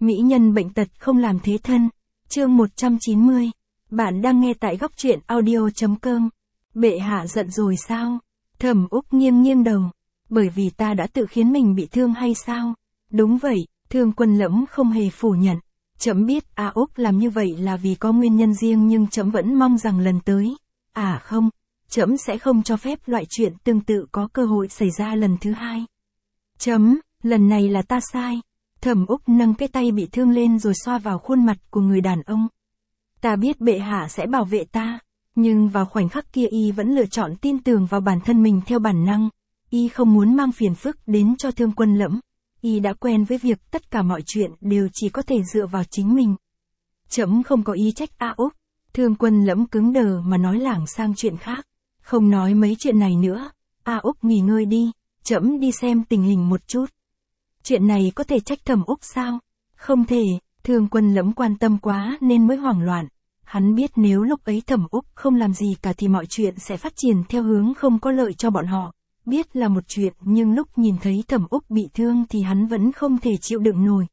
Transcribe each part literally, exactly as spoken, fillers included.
Mỹ nhân bệnh tật không làm thế thân. Chương một trăm chín mươi. Bạn đang nghe tại góc truyện audio chấm com. Bệ hạ giận rồi sao? Thẩm Úc nghiêng nghiêng đầu. Bởi vì ta đã tự khiến mình bị thương hay sao? Đúng vậy, Thương Quân Lẫm không hề phủ nhận. Trẫm biết A Úc làm như vậy là vì có nguyên nhân riêng, nhưng trẫm vẫn mong rằng lần tới, à không, trẫm sẽ không cho phép loại chuyện tương tự có cơ hội xảy ra lần thứ hai. Chấm, lần này là ta sai. Thẩm Úc nâng cái tay bị thương lên rồi xoa vào khuôn mặt của người đàn ông. Ta biết bệ hạ sẽ bảo vệ ta, nhưng vào khoảnh khắc kia y vẫn lựa chọn tin tưởng vào bản thân mình theo bản năng. Y không muốn mang phiền phức đến cho Thương Quân Lẫm. Y đã quen với việc tất cả mọi chuyện đều chỉ có thể dựa vào chính mình. Trẫm không có ý trách A Úc. Thương Quân Lẫm cứng đờ mà nói lảng sang chuyện khác. Không nói mấy chuyện này nữa. A Úc nghỉ ngơi đi, trẫm đi xem tình hình một chút. Chuyện này có thể trách Thẩm Úc sao? Không thể, Thương Quân Lẫm quan tâm quá nên mới hoảng loạn. Hắn biết nếu lúc ấy Thẩm Úc không làm gì cả thì mọi chuyện sẽ phát triển theo hướng không có lợi cho bọn họ. Biết là một chuyện, nhưng lúc nhìn thấy Thẩm Úc bị thương thì hắn vẫn không thể chịu đựng nổi.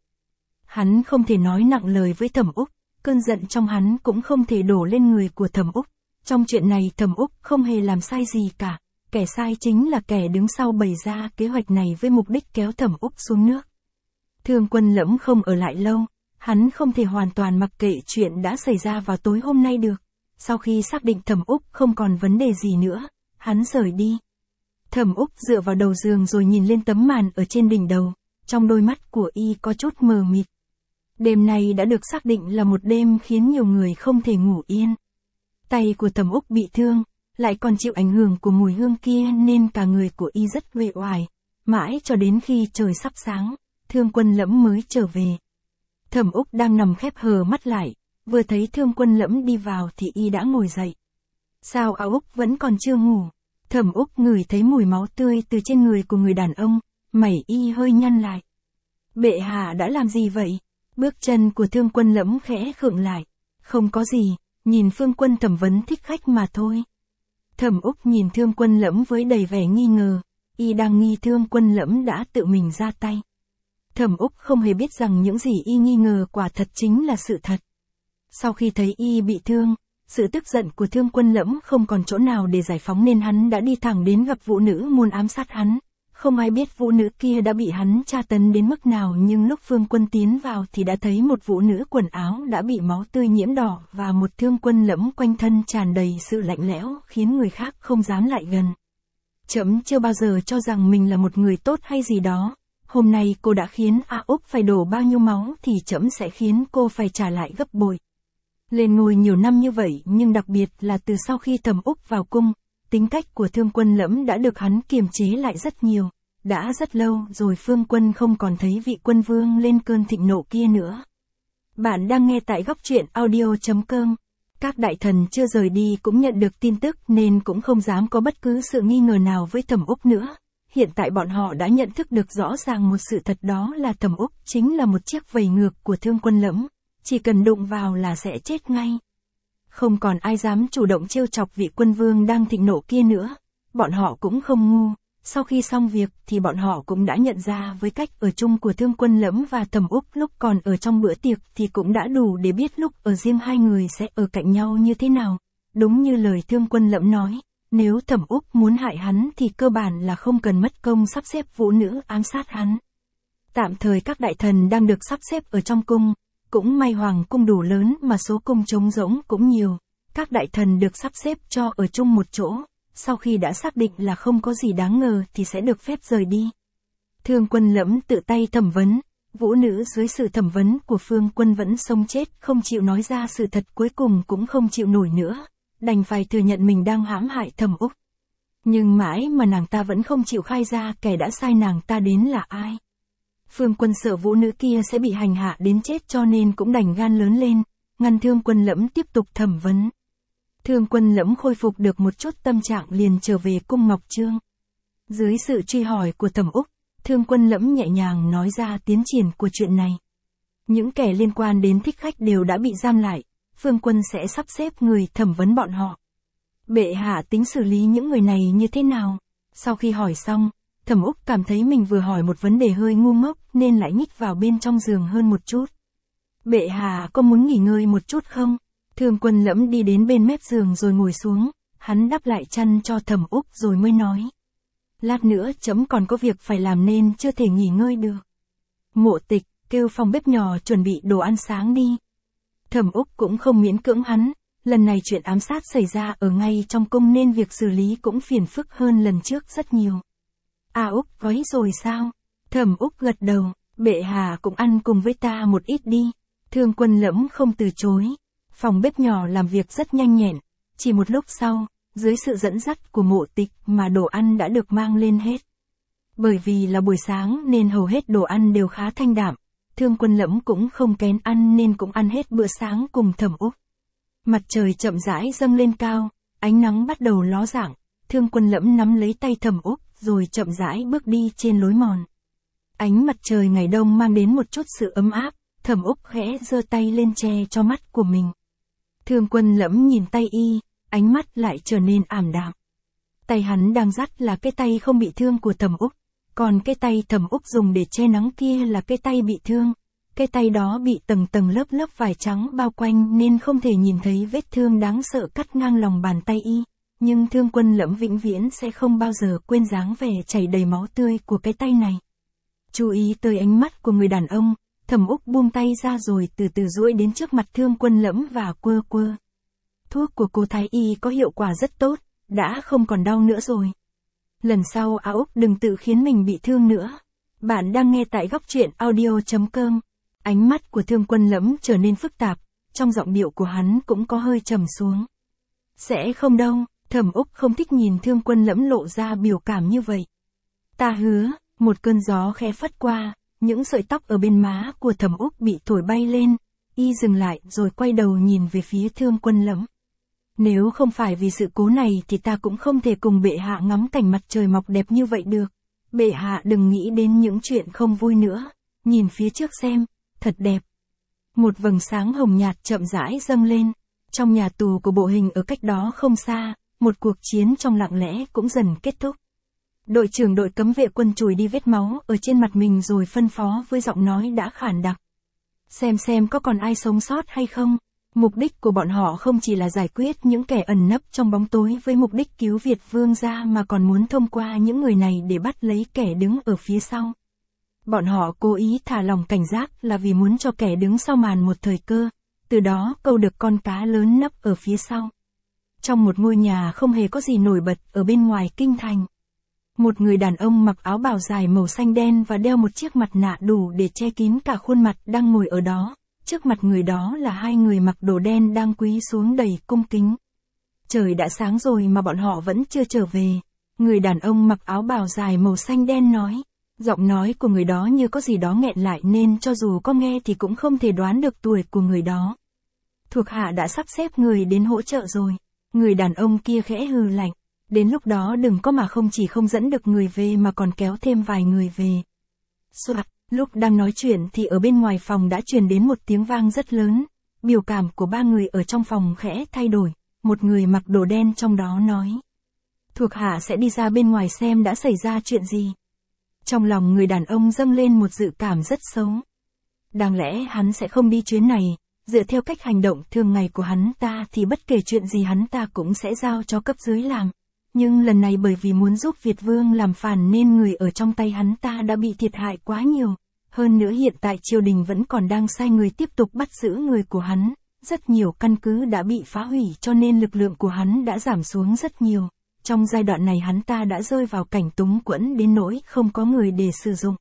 Hắn không thể nói nặng lời với Thẩm Úc, cơn giận trong hắn cũng không thể đổ lên người của Thẩm Úc. Trong chuyện này Thẩm Úc không hề làm sai gì cả, kẻ sai chính là kẻ đứng sau bày ra kế hoạch này với mục đích kéo Thẩm Úc xuống nước. Thương Quân Lẫm không ở lại lâu, hắn không thể hoàn toàn mặc kệ chuyện đã xảy ra vào tối hôm nay được. Sau khi xác định Thẩm Úc không còn vấn đề gì nữa, hắn rời đi. Thẩm Úc dựa vào đầu giường rồi nhìn lên tấm màn ở trên đỉnh đầu, trong đôi mắt của y có chút mờ mịt. Đêm này đã được xác định là một đêm khiến nhiều người không thể ngủ yên. Tay của Thẩm Úc bị thương, lại còn chịu ảnh hưởng của mùi hương kia nên cả người của y rất uể oải. Mãi cho đến khi trời sắp sáng, Thương Quân Lẫm mới trở về. Thẩm Úc đang nằm khép hờ mắt lại, vừa thấy Thương Quân Lẫm đi vào thì y đã ngồi dậy. Sao A Úc vẫn còn chưa ngủ? Thẩm Úc ngửi thấy mùi máu tươi từ trên người của người đàn ông, mày y hơi nhăn lại. Bệ hạ đã làm gì vậy? Bước chân của Thương Quân Lẫm khẽ khựng lại. Không có gì, nhìn Phương Quân thẩm vấn thích khách mà thôi. Thẩm Úc nhìn Thương Quân Lẫm với đầy vẻ nghi ngờ, y đang nghi Thương Quân Lẫm đã tự mình ra tay. Thẩm Úc không hề biết rằng những gì y nghi ngờ quả thật chính là sự thật. Sau khi thấy y bị thương, sự tức giận của Thương Quân Lẫm không còn chỗ nào để giải phóng nên hắn đã đi thẳng đến gặp vũ nữ muốn ám sát hắn. Không ai biết vũ nữ kia đã bị hắn tra tấn đến mức nào, nhưng lúc Phương Quân tiến vào thì đã thấy một vũ nữ quần áo đã bị máu tươi nhiễm đỏ và một Thương Quân Lẫm quanh thân tràn đầy sự lạnh lẽo khiến người khác không dám lại gần. Trẫm chưa bao giờ cho rằng mình là một người tốt hay gì đó. Hôm nay cô đã khiến A Úc phải đổ bao nhiêu máu thì trẫm sẽ khiến cô phải trả lại gấp bội. Lên ngôi nhiều năm như vậy, nhưng đặc biệt là từ sau khi Thẩm Úc vào cung, tính cách của Thương Quân Lẫm đã được hắn kiềm chế lại rất nhiều. Đã rất lâu rồi Phương Quân không còn thấy vị quân vương lên cơn thịnh nộ kia nữa. Bạn đang nghe tại góc truyện audio chấm com. Các đại thần chưa rời đi cũng nhận được tin tức nên cũng không dám có bất cứ sự nghi ngờ nào với Thẩm Úc nữa. Hiện tại bọn họ đã nhận thức được rõ ràng một sự thật, đó là Thẩm Úc chính là một chiếc vầy ngược của Thương Quân Lẫm. Chỉ cần đụng vào là sẽ chết ngay. Không còn ai dám chủ động trêu chọc vị quân vương đang thịnh nộ kia nữa. Bọn họ cũng không ngu. Sau khi xong việc thì bọn họ cũng đã nhận ra với cách ở chung của Thương Quân Lẫm và Thẩm Úc lúc còn ở trong bữa tiệc thì cũng đã đủ để biết lúc ở riêng hai người sẽ ở cạnh nhau như thế nào. Đúng như lời Thương Quân Lẫm nói, nếu Thẩm Úc muốn hại hắn thì cơ bản là không cần mất công sắp xếp vũ nữ ám sát hắn. Tạm thời các đại thần đang được sắp xếp ở trong cung. Cũng may hoàng cung đủ lớn mà số cung trống rỗng cũng nhiều. Các đại thần được sắp xếp cho ở chung một chỗ. Sau khi đã xác định là không có gì đáng ngờ thì sẽ được phép rời đi. Thương Quân Lẫm tự tay thẩm vấn. Vũ nữ dưới sự thẩm vấn của Phương Quân vẫn sống chết không chịu nói ra sự thật, cuối cùng cũng không chịu nổi nữa. Đành phải thừa nhận mình đang hãm hại Thẩm Úc. Nhưng mãi mà nàng ta vẫn không chịu khai ra kẻ đã sai nàng ta đến là ai. Phương Quân sợ vũ nữ kia sẽ bị hành hạ đến chết cho nên cũng đành gan lớn lên, ngăn Thương Quân Lẫm tiếp tục thẩm vấn. Thương Quân Lẫm khôi phục được một chút tâm trạng liền trở về cung Ngọc Trương. Dưới sự truy hỏi của Thẩm Úc, Thương Quân Lẫm nhẹ nhàng nói ra tiến triển của chuyện này. Những kẻ liên quan đến thích khách đều đã bị giam lại, Phương Quân sẽ sắp xếp người thẩm vấn bọn họ. Bệ hạ tính xử lý những người này như thế nào? Sau khi hỏi xong, Thẩm Úc cảm thấy mình vừa hỏi một vấn đề hơi ngu ngốc nên lại nhích vào bên trong giường hơn một chút. Bệ hạ có muốn nghỉ ngơi một chút không? Thương Quân Lẫm đi đến bên mép giường rồi ngồi xuống, hắn đắp lại chăn cho Thẩm Úc rồi mới nói. Lát nữa trẫm còn có việc phải làm nên chưa thể nghỉ ngơi được. Mộ Tịch, kêu phòng bếp nhỏ chuẩn bị đồ ăn sáng đi. Thẩm Úc cũng không miễn cưỡng hắn, lần này chuyện ám sát xảy ra ở ngay trong cung nên việc xử lý cũng phiền phức hơn lần trước rất nhiều. À Úc, gói rồi sao? Thẩm Úc gật đầu, bệ hạ cũng ăn cùng với ta một ít đi. Thương Quân Lẫm không từ chối. Phòng bếp nhỏ làm việc rất nhanh nhẹn, chỉ một lúc sau, dưới sự dẫn dắt của Mộ Tịch mà đồ ăn đã được mang lên hết. Bởi vì là buổi sáng nên hầu hết đồ ăn đều khá thanh đạm, Thương Quân Lẫm cũng không kén ăn nên cũng ăn hết bữa sáng cùng Thẩm Úc. Mặt trời chậm rãi dâng lên cao, ánh nắng bắt đầu ló dạng, Thương Quân Lẫm nắm lấy tay Thẩm Úc rồi chậm rãi bước đi trên lối mòn. Ánh mặt trời ngày đông mang đến một chút sự ấm áp, Thẩm Úc khẽ giơ tay lên che cho mắt của mình. Thương Quân Lẫm nhìn tay y, ánh mắt lại trở nên ảm đạm. Tay hắn đang dắt là cái tay không bị thương của Thẩm Úc, còn cái tay Thẩm Úc dùng để che nắng kia là cái tay bị thương. Cái tay đó bị tầng tầng lớp lớp vải trắng bao quanh nên không thể nhìn thấy vết thương đáng sợ cắt ngang lòng bàn tay y, nhưng Thương Quân Lẫm vĩnh viễn sẽ không bao giờ quên dáng vẻ chảy đầy máu tươi của cái tay này. Chú ý tới ánh mắt của người đàn ông, Thẩm Úc buông tay ra rồi từ từ duỗi đến trước mặt Thương Quân Lẫm và quơ quơ. Thuốc của cô Thái Y có hiệu quả rất tốt, đã không còn đau nữa rồi. Lần sau A Úc đừng tự khiến mình bị thương nữa. Bạn đang nghe tại góc truyện audio chấm com. Ánh mắt của Thương Quân Lẫm trở nên phức tạp, trong giọng điệu của hắn cũng có hơi trầm xuống. Sẽ không đâu, Thẩm Úc không thích nhìn Thương Quân Lẫm lộ ra biểu cảm như vậy. Ta hứa, một cơn gió khẽ phất qua, những sợi tóc ở bên má của Thẩm Úc bị thổi bay lên, y dừng lại rồi quay đầu nhìn về phía Thương Quân Lẫm. Nếu không phải vì sự cố này thì ta cũng không thể cùng bệ hạ ngắm cảnh mặt trời mọc đẹp như vậy được. Bệ hạ đừng nghĩ đến những chuyện không vui nữa, nhìn phía trước xem, thật đẹp. Một vầng sáng hồng nhạt chậm rãi dâng lên, trong nhà tù của bộ hình ở cách đó không xa, một cuộc chiến trong lặng lẽ cũng dần kết thúc. Đội trưởng đội cấm vệ quân chùi đi vết máu ở trên mặt mình rồi phân phó với giọng nói đã khản đặc. Xem xem có còn ai sống sót hay không. Mục đích của bọn họ không chỉ là giải quyết những kẻ ẩn nấp trong bóng tối với mục đích cứu Việt Vương gia mà còn muốn thông qua những người này để bắt lấy kẻ đứng ở phía sau. Bọn họ cố ý thả lỏng cảnh giác là vì muốn cho kẻ đứng sau màn một thời cơ, từ đó câu được con cá lớn nấp ở phía sau. Trong một ngôi nhà không hề có gì nổi bật ở bên ngoài kinh thành. Một người đàn ông mặc áo bào dài màu xanh đen và đeo một chiếc mặt nạ đủ để che kín cả khuôn mặt đang ngồi ở đó. Trước mặt người đó là hai người mặc đồ đen đang cúi xuống đầy cung kính. Trời đã sáng rồi mà bọn họ vẫn chưa trở về. Người đàn ông mặc áo bào dài màu xanh đen nói. Giọng nói của người đó như có gì đó nghẹn lại nên cho dù có nghe thì cũng không thể đoán được tuổi của người đó. Thuộc hạ đã sắp xếp người đến hỗ trợ rồi. Người đàn ông kia khẽ hừ lạnh. Đến lúc đó đừng có mà không chỉ không dẫn được người về mà còn kéo thêm vài người về. Soạt. Lúc đang nói chuyện thì ở bên ngoài phòng đã truyền đến một tiếng vang rất lớn. Biểu cảm của ba người ở trong phòng khẽ thay đổi. Một người mặc đồ đen trong đó nói. Thuộc hạ sẽ đi ra bên ngoài xem đã xảy ra chuyện gì. Trong lòng người đàn ông dâng lên một dự cảm rất xấu. Đáng lẽ hắn sẽ không đi chuyến này. Dựa theo cách hành động thường ngày của hắn ta thì bất kể chuyện gì hắn ta cũng sẽ giao cho cấp dưới làm. Nhưng lần này bởi vì muốn giúp Việt Vương làm phản nên người ở trong tay hắn ta đã bị thiệt hại quá nhiều. Hơn nữa hiện tại triều đình vẫn còn đang sai người tiếp tục bắt giữ người của hắn. Rất nhiều căn cứ đã bị phá hủy cho nên lực lượng của hắn đã giảm xuống rất nhiều. Trong giai đoạn này hắn ta đã rơi vào cảnh túng quẫn đến nỗi không có người để sử dụng.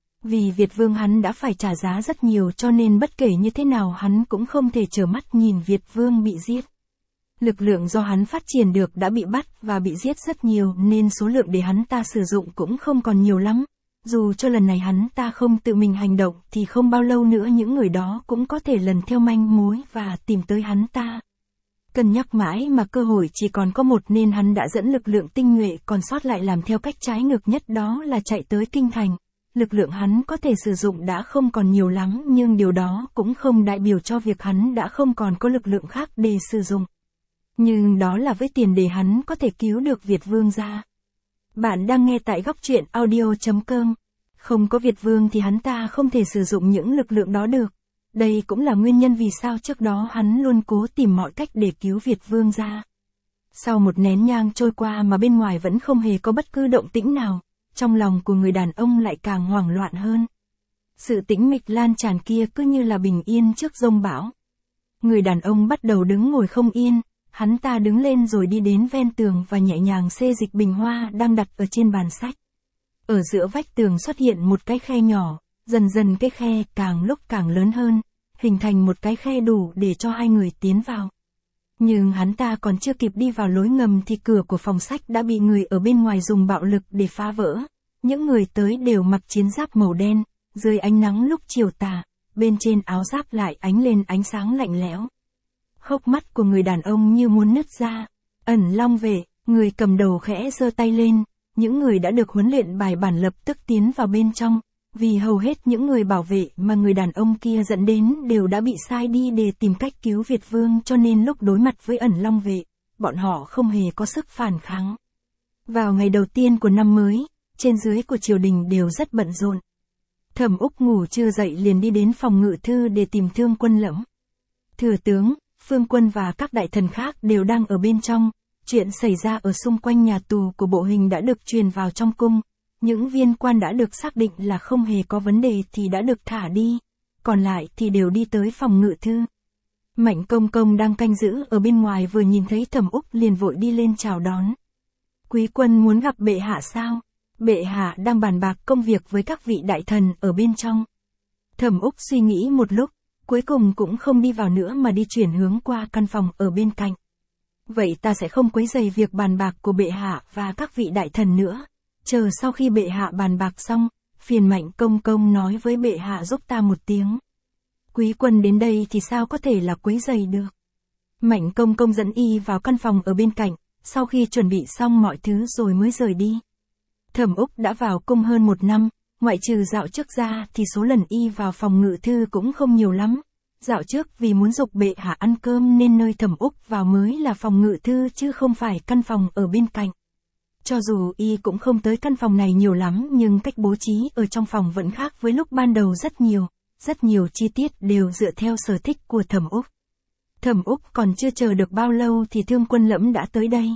Vì Việt Vương hắn đã phải trả giá rất nhiều cho nên bất kể như thế nào hắn cũng không thể trơ mắt nhìn Việt Vương bị giết. Lực lượng do hắn phát triển được đã bị bắt và bị giết rất nhiều nên số lượng để hắn ta sử dụng cũng không còn nhiều lắm. Dù cho lần này hắn ta không tự mình hành động thì không bao lâu nữa những người đó cũng có thể lần theo manh mối và tìm tới hắn ta. Cân nhắc mãi mà cơ hội chỉ còn có một nên hắn đã dẫn lực lượng tinh nhuệ còn sót lại làm theo cách trái ngược nhất, đó là chạy tới kinh thành. Lực lượng hắn có thể sử dụng đã không còn nhiều lắm nhưng điều đó cũng không đại biểu cho việc hắn đã không còn có lực lượng khác để sử dụng. Nhưng đó là với tiền để hắn có thể cứu được Việt Vương ra. Bạn đang nghe tại góc truyện audio chấm com. Không có Việt Vương thì hắn ta không thể sử dụng những lực lượng đó được. Đây cũng là nguyên nhân vì sao trước đó hắn luôn cố tìm mọi cách để cứu Việt Vương ra. Sau một nén nhang trôi qua mà bên ngoài vẫn không hề có bất cứ động tĩnh nào, trong lòng của người đàn ông lại càng hoảng loạn hơn. Sự tĩnh mịch lan tràn kia cứ như là bình yên trước giông bão. Người đàn ông bắt đầu đứng ngồi không yên, hắn ta đứng lên rồi đi đến ven tường và nhẹ nhàng xê dịch bình hoa đang đặt ở trên bàn sách. Ở giữa vách tường xuất hiện một cái khe nhỏ, dần dần cái khe càng lúc càng lớn hơn, hình thành một cái khe đủ để cho hai người tiến vào. Nhưng hắn ta còn chưa kịp đi vào lối ngầm thì cửa của phòng sách đã bị người ở bên ngoài dùng bạo lực để phá vỡ. Những người tới đều mặc chiến giáp màu đen, dưới ánh nắng lúc chiều tà, bên trên áo giáp lại ánh lên ánh sáng lạnh lẽo. Hốc mắt của người đàn ông như muốn nứt ra. Ẩn Long Vệ, người cầm đầu khẽ giơ tay lên, những người đã được huấn luyện bài bản lập tức tiến vào bên trong, vì hầu hết những người bảo vệ mà người đàn ông kia dẫn đến đều đã bị sai đi để tìm cách cứu Việt Vương, cho nên lúc đối mặt với Ẩn Long Vệ, bọn họ không hề có sức phản kháng. Vào ngày đầu tiên của năm mới, trên dưới của triều đình đều rất bận rộn. Thẩm Úc ngủ chưa dậy liền đi đến phòng ngự thư để tìm Thương Quân Lẫm. Thừa tướng, Phương Quân và các đại thần khác đều đang ở bên trong. Chuyện xảy ra ở xung quanh nhà tù của Bộ Hình đã được truyền vào trong cung. Những viên quan đã được xác định là không hề có vấn đề thì đã được thả đi, còn lại thì đều đi tới phòng ngự thư. Mạnh Công Công đang canh giữ ở bên ngoài vừa nhìn thấy Thẩm Úc liền vội đi lên chào đón. Quý quân muốn gặp bệ hạ sao? Bệ hạ đang bàn bạc công việc với các vị đại thần ở bên trong. Thẩm Úc suy nghĩ một lúc, cuối cùng cũng không đi vào nữa mà đi chuyển hướng qua căn phòng ở bên cạnh. Vậy ta sẽ không quấy rầy việc bàn bạc của bệ hạ và các vị đại thần nữa. Chờ sau khi bệ hạ bàn bạc xong, phiền Mạnh Công Công nói với bệ hạ giúp ta một tiếng. Quý quân đến đây thì sao có thể là quấy rầy được. Mạnh Công Công dẫn y vào căn phòng ở bên cạnh, sau khi chuẩn bị xong mọi thứ rồi mới rời đi. Thẩm Úc đã vào cung hơn một năm, ngoại trừ dạo trước ra thì số lần y vào phòng ngự thư cũng không nhiều lắm. Dạo trước vì muốn giục bệ hạ ăn cơm nên nơi Thẩm Úc vào mới là phòng ngự thư chứ không phải căn phòng ở bên cạnh. Cho dù y cũng không tới căn phòng này nhiều lắm nhưng cách bố trí ở trong phòng vẫn khác với lúc ban đầu rất nhiều, rất nhiều chi tiết đều dựa theo sở thích của Thẩm Úc. Thẩm Úc còn chưa chờ được bao lâu thì Thương Quân Lẫm đã tới đây.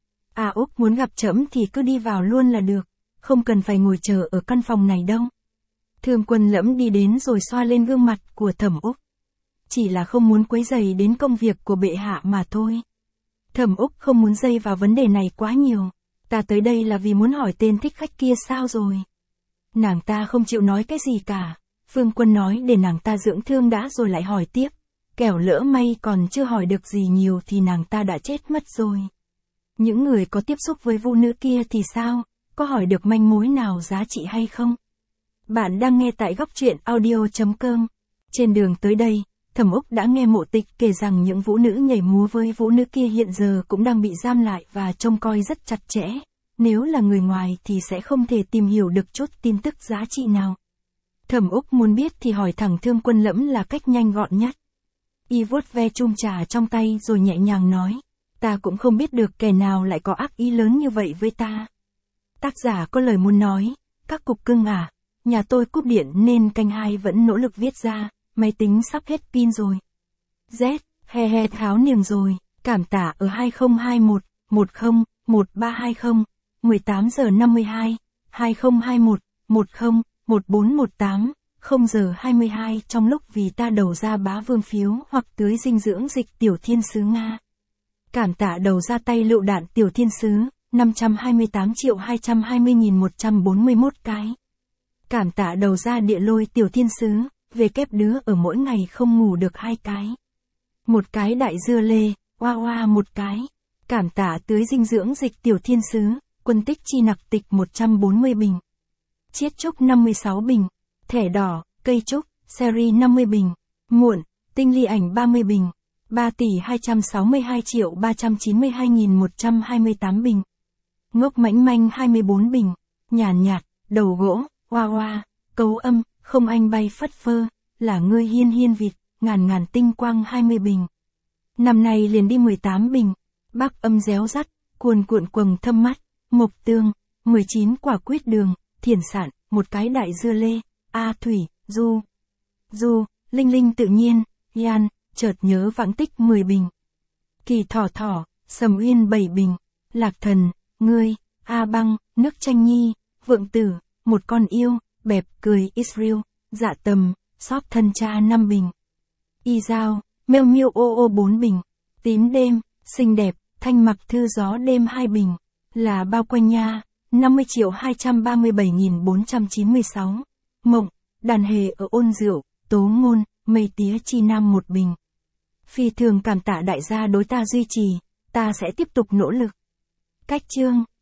À Úc muốn gặp trẫm thì cứ đi vào luôn là được, không cần phải ngồi chờ ở căn phòng này đâu. Thương Quân Lẫm đi đến rồi xoa lên gương mặt của Thẩm Úc. Chỉ là không muốn quấy rầy đến công việc của bệ hạ mà thôi. Thẩm Úc không muốn dây vào vấn đề này quá nhiều. Ta tới đây là vì muốn hỏi tên thích khách kia sao rồi. Nàng ta không chịu nói cái gì cả. Phương Quân nói để nàng ta dưỡng thương đã rồi lại hỏi tiếp. Kẻo lỡ may còn chưa hỏi được gì nhiều thì nàng ta đã chết mất rồi. Những người có tiếp xúc với vũ nữ kia thì sao? Có hỏi được manh mối nào giá trị hay không? Bạn đang nghe tại góc truyện audio chấm com. Trên đường tới đây, Thẩm Úc đã nghe Mộ Tịch kể rằng những vũ nữ nhảy múa với vũ nữ kia hiện giờ cũng đang bị giam lại và trông coi rất chặt chẽ. Nếu là người ngoài thì sẽ không thể tìm hiểu được chút tin tức giá trị nào. Thẩm Úc muốn biết thì hỏi thẳng Thương Quân Lẫm là cách nhanh gọn nhất. Y vuốt ve chung trà trong tay rồi nhẹ nhàng nói. Ta cũng không biết được kẻ nào lại có ác ý lớn như vậy với ta. Tác giả có lời muốn nói. Các cục cưng à, nhà tôi cúp điện nên canh hai vẫn nỗ lực viết ra. Máy tính sắp hết pin rồi. Z, he he tháo niềng rồi. Cảm tả ở hai không hai một, một không, một ba hai không, mười tám giờ năm mươi hai, hai không hai một, một không, một bốn một tám, không giờ hai mươi hai trong lúc vì ta đầu ra bá vương phiếu hoặc tưới dinh dưỡng dịch tiểu thiên sứ Nga. Cảm tạ đầu ra tay lựu đạn tiểu thiên sứ, năm trăm hai mươi tám triệu hai trăm hai mươi nghìn một trăm bốn mươi mốt cái. Cảm tạ đầu ra địa lôi tiểu thiên sứ, về kép đứa ở mỗi ngày không ngủ được hai cái. Một cái đại dưa lê, oa oa một cái. Cảm tạ tưới dinh dưỡng dịch tiểu thiên sứ, quân tích chi nặc tịch một trăm bốn mươi bình. Chiết trúc năm mươi sáu bình. Thẻ đỏ, cây trúc, series năm mươi bình. Muộn, tinh ly ảnh ba mươi bình. ba tỷ hai trăm sáu mươi hai triệu ba trăm chín mươi hai nghìn một trăm hai mươi tám bình. Ngốc mãnh manh hai mươi bốn bình. Nhàn nhạt, đầu gỗ, oa oa, cấu âm, không anh bay phất phơ, là ngươi hiên hiên vịt, ngàn ngàn tinh quang hai mươi bình. Năm nay liền đi mười tám bình. Bác âm réo rắt, cuồn cuộn quầng thâm mắt, mộc tương, mười chín quả quýt đường, thiền sản, một cái đại dưa lê, a thủy, du. Du, Linh linh tự nhiên, Yan, chợt nhớ vãng tích mười bình. Kỳ thỏ thỏ, Sầm Uyên bảy bình. Lạc thần, ngươi, A băng, nước tranh nhi, vượng tử, một con yêu, bẹp cười Israel, dạ tầm, shop thân cha năm bình. Y dao, mêu miêu ô ô bốn bình. Tím đêm, xinh đẹp, thanh mặc thư gió đêm hai bình. Là bao quanh nha, năm mươi triệu hai trăm ba mươi bảy nghìn bốn trăm chín mươi sáu. Mộng, đàn hề ở ôn rượu, tố ngôn, mây tía chi nam một bình. Phi thường cảm tạ đại gia đối ta duy trì, ta sẽ tiếp tục nỗ lực. Cách chương